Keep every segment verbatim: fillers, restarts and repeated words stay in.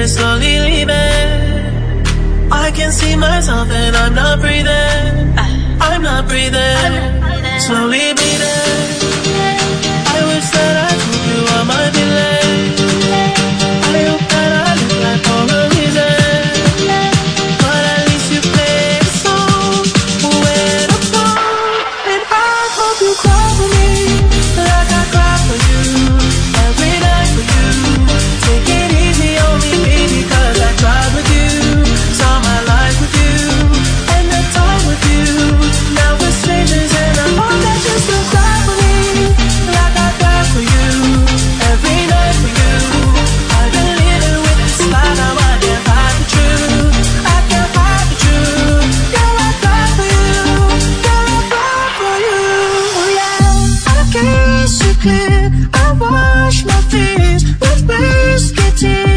we're slowly leaving. I can see myself and I'm not breathing. I'm not breathing. Slowly breathing. I wish that I told you I might be late. I hope that I look like for a reason. But at least you played a song when I'm gone. And I hope you cry for me like I cry for you. Every night for you. Take it easy on me, baby, cause I tried with you. Saw my life with you. And the time with you. Now we're strangers and I hope that you still cry for me like I cry for you. Every night for you. I've been living with this lie, now I can't hide the truth. I can't hide the truth. Girl, I cry for you. Girl, I cry for you. Yeah, I kiss you clear. I wash my fears with whiskey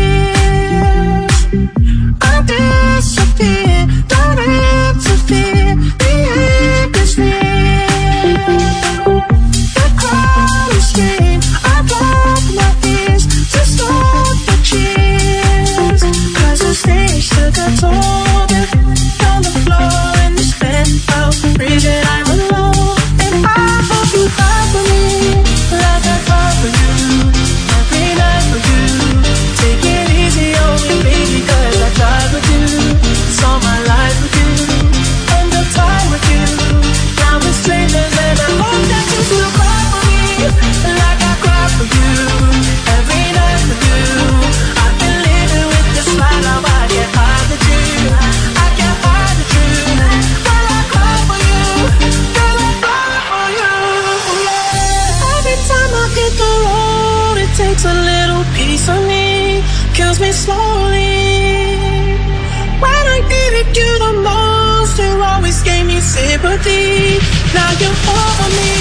tears. I disappear, don't interfere. The end is near. The crowd is scream. I block my ears to stop the cheers. Cause the stage took a toll. On the floor in this penthouse, breathing I'm alone. And I hope you cry for me like I cry for you. Every night for you. Take it easy on me, baby, cause I tried with you. Saw my life with you. End of time with you. Now we're strangers and I hope that you still cry for me like I cry for you. Every night for you. I've been living with this lie, now I can't hide the truth. I can't hide the truth. Girl, I cry for you. Girl, I cry for you. Yeah. Every time I hit the road, it takes a little piece of me, kills me slowly. When I needed you the most, you always gave me sympathy. Now you're over me.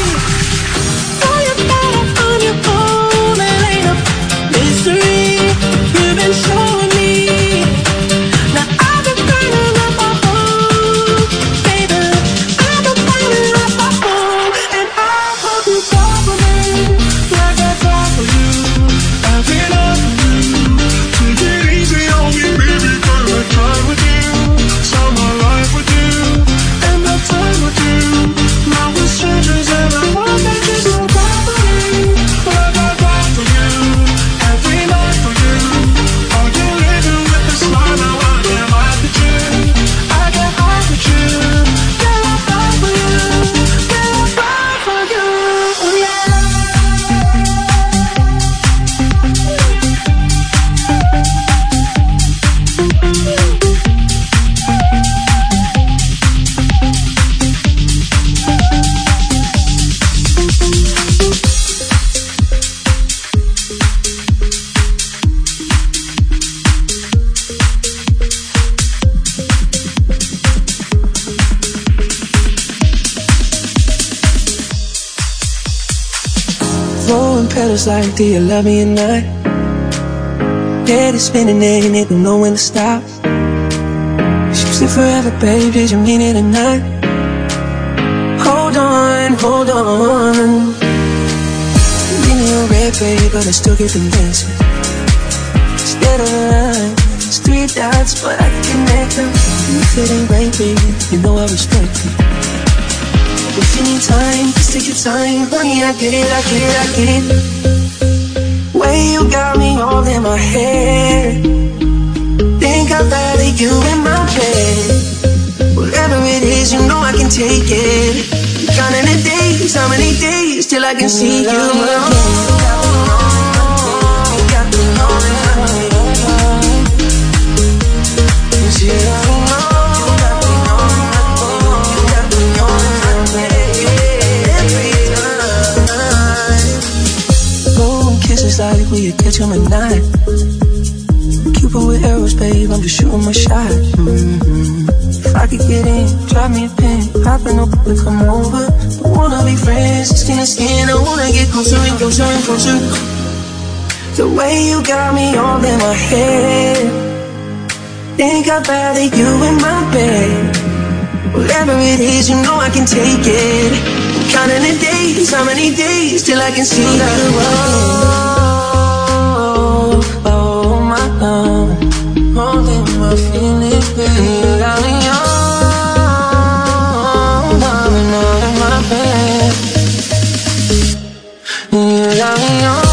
Know you're better on your own, it ain't a mystery. You've been showing me. Now I've been burning up my home, baby. I've been burning up my home, and I hope you cry for me like I cry for you. Every night for you. Take it easy on me, baby, cause I tried with you. Saw my life with you. End of time with you. Now we're strangers and I hope that you still cry for me like I cry for you. Every night for you. Are you living with this lie? Now I can't hide the truth. I can't hide the truth. Girl, I cry for you. Girl, I cry for you. Yeah. Throwing petals like, do you love me or not? Head is spinning and it don't know when to stop. She's it forever, babe, did you mean it or not? Hold on, hold on. Leave me on red, babe, but I still get them dancing. Instead of a line, it's three dots, but I can connect them. If it ain't right, baby, you know I respect it. If you need time, just take your time. Honey, I get it, I get it, I get it. Way you got me all in my head. Think I'd rather you in my bed. Whatever it is, you know I can take it. Counting the days, how many days till I can see you again. Kisses like we could catch them at night. Cupid with arrows, babe, I'm just shooting my shot. Mm-hmm. If I could get in, drop me a pin, hop in the boat and come over. Don't wanna be friends, skin to skin, I wanna get closer and closer and closer. The way you got me all in my head. Think I'd rather you in my bed. Whatever it is, you know I can take it. Counting the days, how many days till I can see you again. Oh, oh, my love. my feelings, baby. You got me on, darling, all in my bed. You got me on.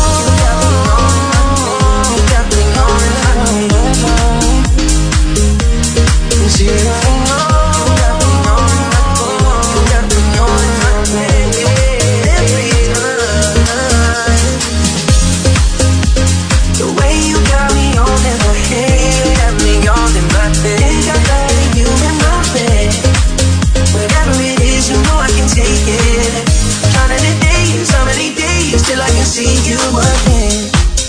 See you again.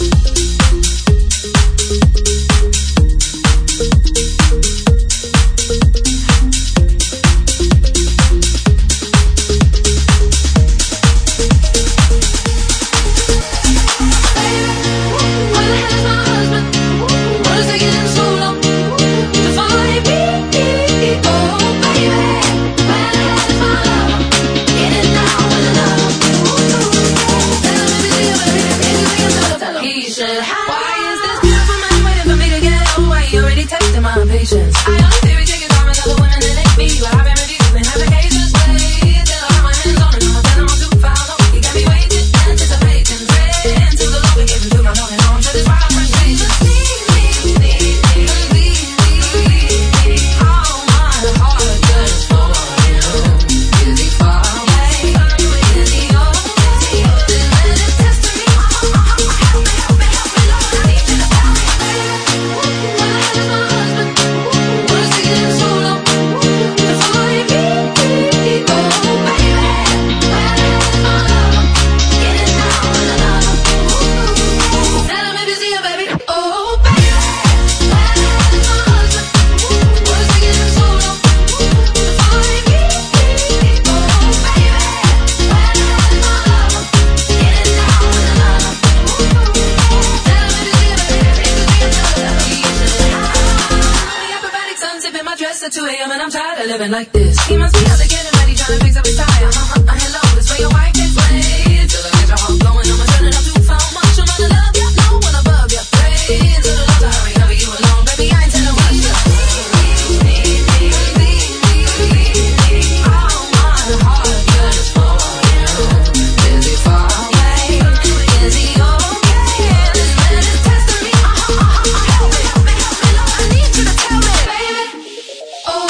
Living like this. He must be out there getting ready, trying to fix up his tire. Uh-huh, uh, hello, this way your wife gets played. Till I get your heart blowing, I'm turning up too far. Much I'm gonna love ya, no one above ya. Praise to the Lord, I hurry, hurry you along, baby. I ain't telling what you all my heart just for you. Is he far away? Is he okay? This man is testing me. Uh-huh, uh-huh, help me, help me, help me, Lord, I need you to tell me, baby. Oh.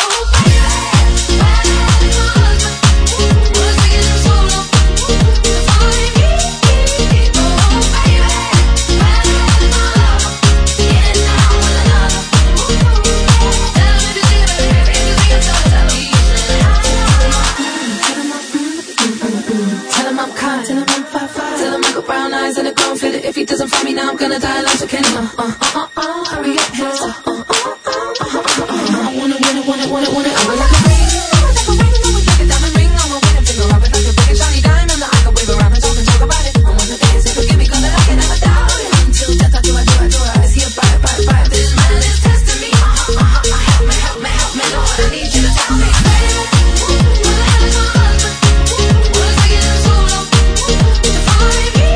If he doesn't find me now, I'm gonna die like a Kenny. Uh, uh, uh, uh, hurry up, hands up. Uh, uh, uh, uh, uh, uh, I wanna, wanna, wanna, wanna, wanna. I would like a ring, like a ring, I would like a diamond ring. I'm a winning finger, I would like a big and shiny diamond. I could wave around and talk and talk about it. I wanna dance and forgive me, cause I can never doubt it. Until death, I do, I do, I do. I see a fire, fire, fire. This man is testing me. Uh, uh, uh, uh, help me, help me, help me, Lord. I need you to tell me, baby. What the hell is my husband? What is taking him so long to find me?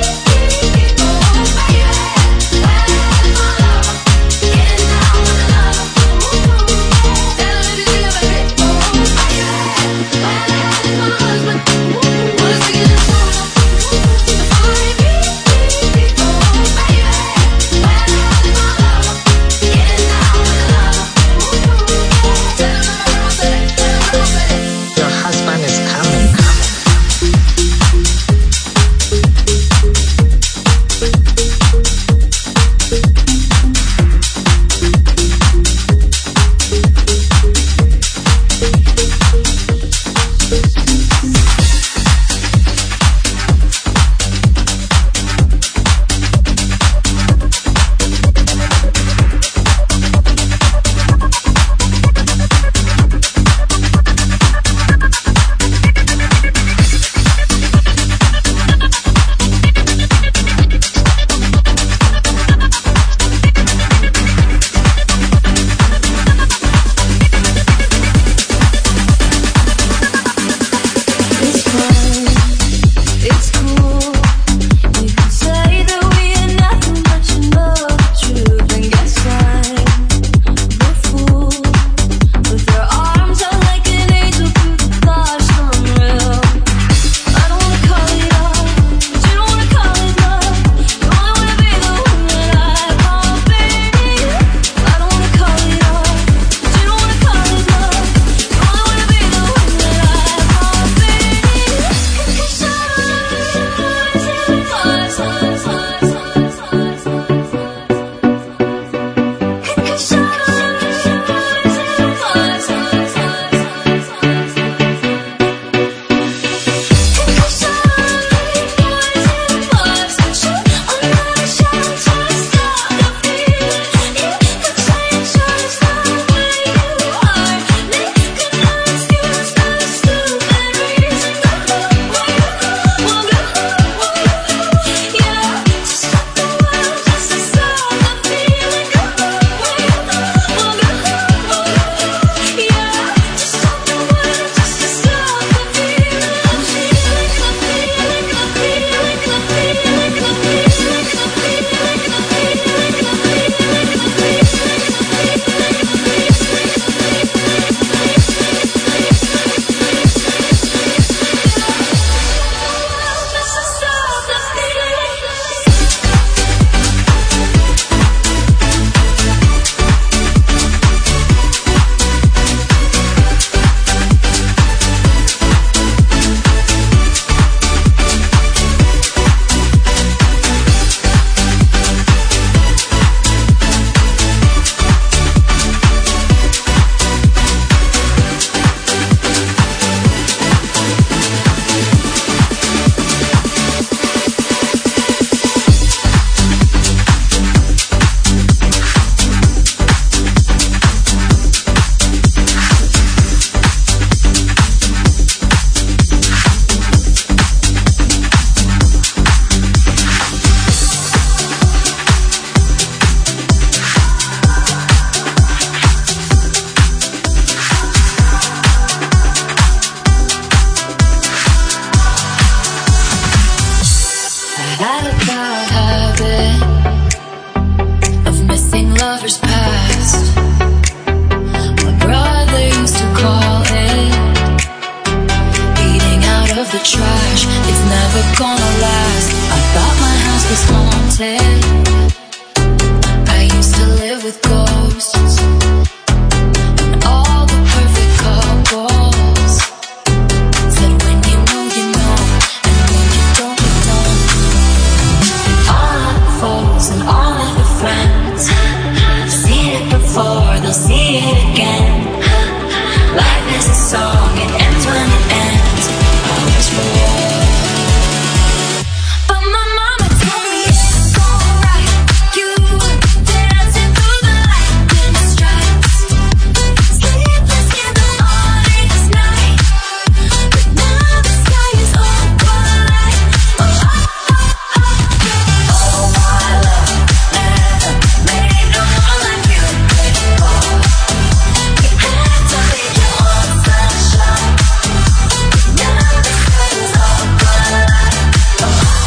lovers past. My brother used to call it eating out of the trash. It's never gonna last. I thought my house was haunted. I used to live with ghosts and all the perfect couples said when you know you know, and when you don't you don't. All of the foes and all of the friends, seen it before, they'll see it again. Life is a song, it ends when it ends. I wish for war, but my mama told me it's alright. You were dancing through the lightning strikes, sleepless in the honest night, but now the sky is all bright. Oh, oh, oh, oh. Oh, my love never made no one like you before. You had to leave your own sunshine, but now the sky is all bright. Oh, oh, oh.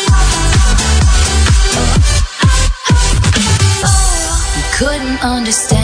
You couldn't understand